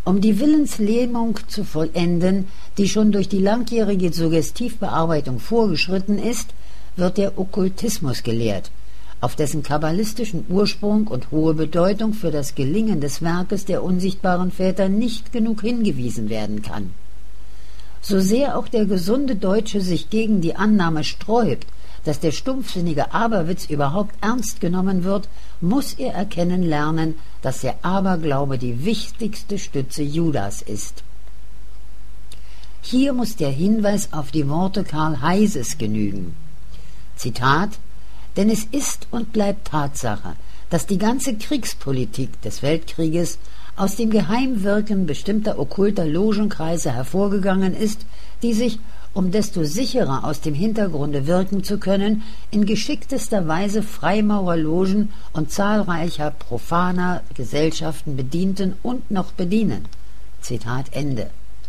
Um die Willenslähmung zu vollenden, die schon durch die langjährige Suggestivbearbeitung vorgeschritten ist, wird der Okkultismus gelehrt, auf dessen kabbalistischen Ursprung und hohe Bedeutung für das Gelingen des Werkes der unsichtbaren Väter nicht genug hingewiesen werden kann. So sehr auch der gesunde Deutsche sich gegen die Annahme sträubt, dass der stumpfsinnige Aberwitz überhaupt ernst genommen wird, muss er erkennen lernen, dass der Aberglaube die wichtigste Stütze Judas ist. Hier muss der Hinweis auf die Worte Karl Heyses genügen. Zitat: Denn es ist und bleibt Tatsache, dass die ganze Kriegspolitik des Weltkrieges aus dem Geheimwirken bestimmter okkulter Logenkreise hervorgegangen ist, die sich, um desto sicherer aus dem Hintergrunde wirken zu können, in geschicktester Weise Freimaurerlogen und zahlreicher profaner Gesellschaften bedienten und noch bedienen. Zitat Ende.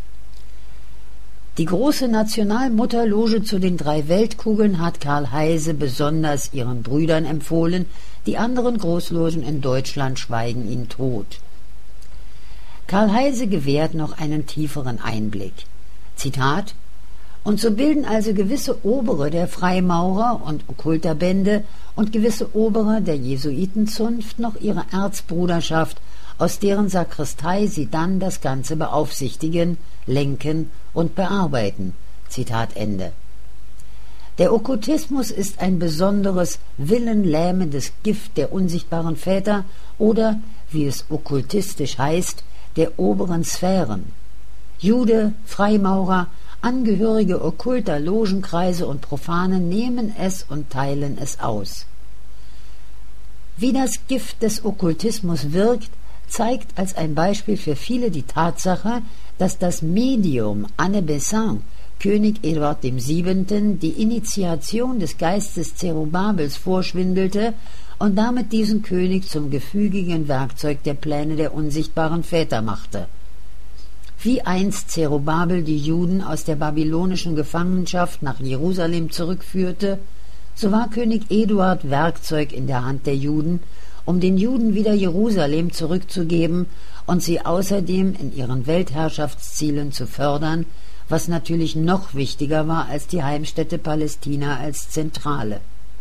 Die große Nationalmutterloge zu den 3 Weltkugeln hat Karl Heyse besonders ihren Brüdern empfohlen, die anderen Großlogen in Deutschland schweigen ihn tot. Karl Heyse gewährt noch einen tieferen Einblick. Zitat: Und so bilden also gewisse Obere der Freimaurer und Okkulterbände und gewisse Obere der Jesuitenzunft noch ihre Erzbruderschaft, aus deren Sakristei sie dann das Ganze beaufsichtigen, lenken und bearbeiten. Zitat Ende. Der Okkultismus ist ein besonderes, willenlähmendes Gift der unsichtbaren Väter oder, wie es okkultistisch heißt, der oberen Sphären. Jude, Freimaurer, Angehörige okkulter Logenkreise und Profane nehmen es und teilen es aus. Wie das Gift des Okkultismus wirkt, zeigt als ein Beispiel für viele die Tatsache, dass das Medium Anne Bessin König Eduard VII. Die Initiation des Geistes Zerubabels vorschwindelte und damit diesen König zum gefügigen Werkzeug der Pläne der unsichtbaren Väter machte. Wie einst Zerubabel die Juden aus der babylonischen Gefangenschaft nach Jerusalem zurückführte, so war König Eduard Werkzeug in der Hand der Juden, um den Juden wieder Jerusalem zurückzugeben und sie außerdem in ihren Weltherrschaftszielen zu fördern, was natürlich noch wichtiger war als die Heimstätte Palästina als Zentrale.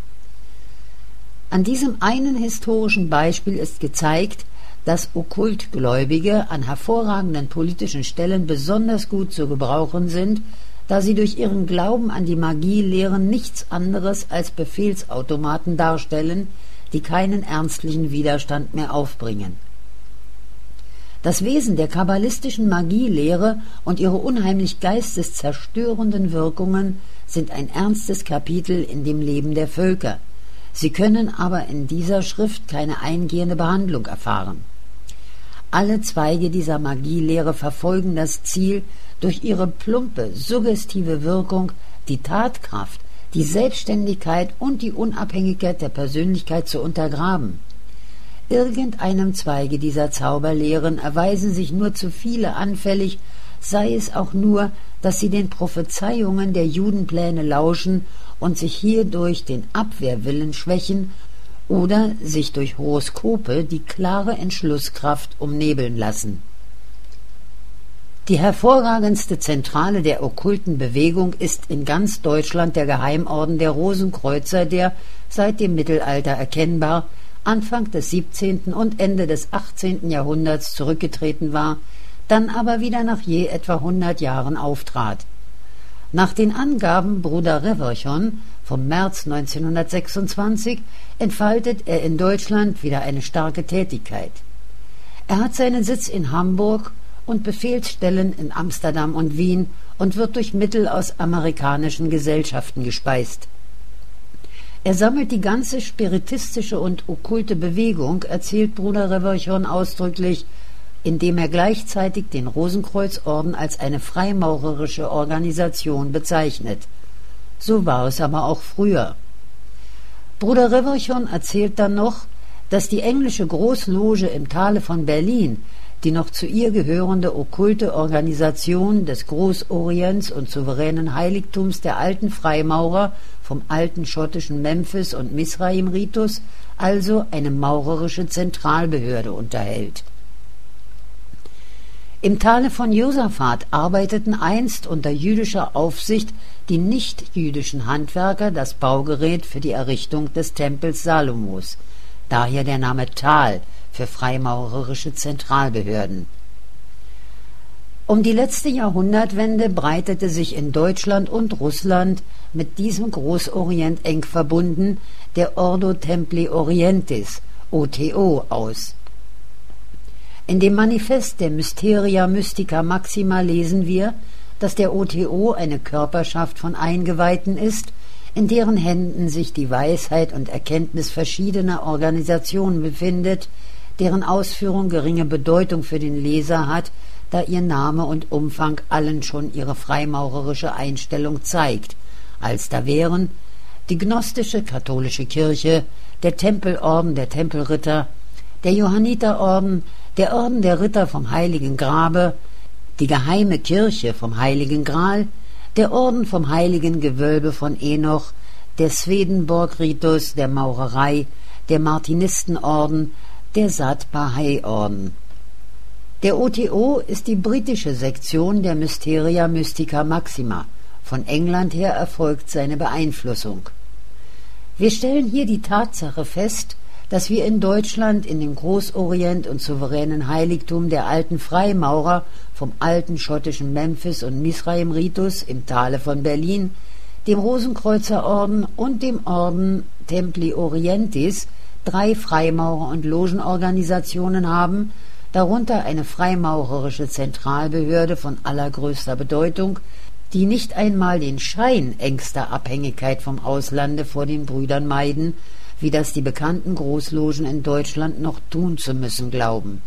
An diesem einen historischen Beispiel ist gezeigt, dass Okkultgläubige an hervorragenden politischen Stellen besonders gut zu gebrauchen sind, da sie durch ihren Glauben an die Magielehren nichts anderes als Befehlsautomaten darstellen, die keinen ernstlichen Widerstand mehr aufbringen. Das Wesen der kabbalistischen Magielehre und ihre unheimlich geisteszerstörenden Wirkungen sind ein ernstes Kapitel in dem Leben der Völker. Sie können aber in dieser Schrift keine eingehende Behandlung erfahren. Alle Zweige dieser Magielehre verfolgen das Ziel, durch ihre plumpe, suggestive Wirkung die Tatkraft, die Selbstständigkeit und die Unabhängigkeit der Persönlichkeit zu untergraben. Irgendeinem Zweige dieser Zauberlehren erweisen sich nur zu viele anfällig, sei es auch nur, dass sie den Prophezeiungen der Judenpläne lauschen und sich hierdurch den Abwehrwillen schwächen oder sich durch Horoskope die klare Entschlusskraft umnebeln lassen. Die hervorragendste Zentrale der okkulten Bewegung ist in ganz Deutschland der Geheimorden der Rosenkreuzer, der, seit dem Mittelalter erkennbar, Anfang des 17. und Ende des 18. Jahrhunderts zurückgetreten war, dann aber wieder nach je etwa 100 Jahren auftrat. Nach den Angaben Bruder Reverchon vom März 1926 entfaltet er in Deutschland wieder eine starke Tätigkeit. Er hat seinen Sitz in Hamburg und Befehlsstellen in Amsterdam und Wien und wird durch Mittel aus amerikanischen Gesellschaften gespeist. Er sammelt die ganze spiritistische und okkulte Bewegung, erzählt Bruder Reverchon ausdrücklich, indem er gleichzeitig den Rosenkreuzorden als eine freimaurerische Organisation bezeichnet. So war es aber auch früher. Bruder Reverchon erzählt dann noch, dass die englische Großloge im Tale von Berlin, die noch zu ihr gehörende okkulte Organisation des Großorients und souveränen Heiligtums der alten Freimaurer vom alten schottischen Memphis und Misraim-Ritus, also eine maurerische Zentralbehörde unterhält. Im Tale von Josaphat arbeiteten einst unter jüdischer Aufsicht die nicht-jüdischen Handwerker das Baugerät für die Errichtung des Tempels Salomos, daher der Name Tal für freimaurerische Zentralbehörden. Um die letzte Jahrhundertwende breitete sich in Deutschland und Russland mit diesem Großorient eng verbunden der Ordo Templi Orientis, OTO, aus. In dem Manifest der Mysteria Mystica Maxima lesen wir, dass der OTO eine Körperschaft von Eingeweihten ist, in deren Händen sich die Weisheit und Erkenntnis verschiedener Organisationen befindet, deren Ausführung geringe Bedeutung für den Leser hat, da ihr Name und Umfang allen schon ihre freimaurerische Einstellung zeigt, als da wären die gnostische katholische Kirche, der Tempelorden der Tempelritter, der Johanniterorden, der Orden der Ritter vom Heiligen Grabe, die geheime Kirche vom Heiligen Gral, der Orden vom Heiligen Gewölbe von Enoch, der Swedenborg-Ritus der Maurerei, der Martinistenorden, der Sat-Bahai-Orden. Der OTO ist die britische Sektion der Mysteria Mystica Maxima. Von England her erfolgt seine Beeinflussung. Wir stellen hier die Tatsache fest, dass wir in Deutschland in dem Großorient und souveränen Heiligtum der alten Freimaurer vom alten schottischen Memphis- und Misraim-Ritus im Tale von Berlin, dem Rosenkreuzerorden und dem Orden Templi Orientis 3 Freimaurer- und Logenorganisationen haben, darunter eine freimaurerische Zentralbehörde von allergrößter Bedeutung, die nicht einmal den Schein engster Abhängigkeit vom Auslande vor den Brüdern meiden, wie das die bekannten Großlogen in Deutschland noch tun zu müssen glauben.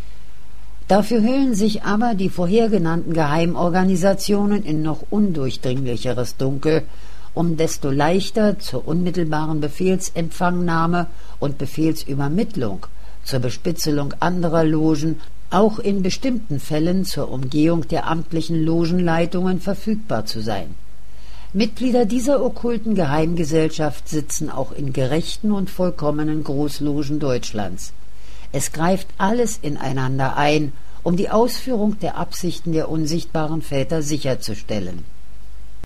Dafür hüllen sich aber die vorher genannten Geheimorganisationen in noch undurchdringlicheres Dunkel, um desto leichter zur unmittelbaren Befehlsempfangnahme und Befehlsübermittlung, zur Bespitzelung anderer Logen, auch in bestimmten Fällen zur Umgehung der amtlichen Logenleitungen verfügbar zu sein. Mitglieder dieser okkulten Geheimgesellschaft sitzen auch in gerechten und vollkommenen Großlogen Deutschlands. Es greift alles ineinander ein, um die Ausführung der Absichten der unsichtbaren Väter sicherzustellen.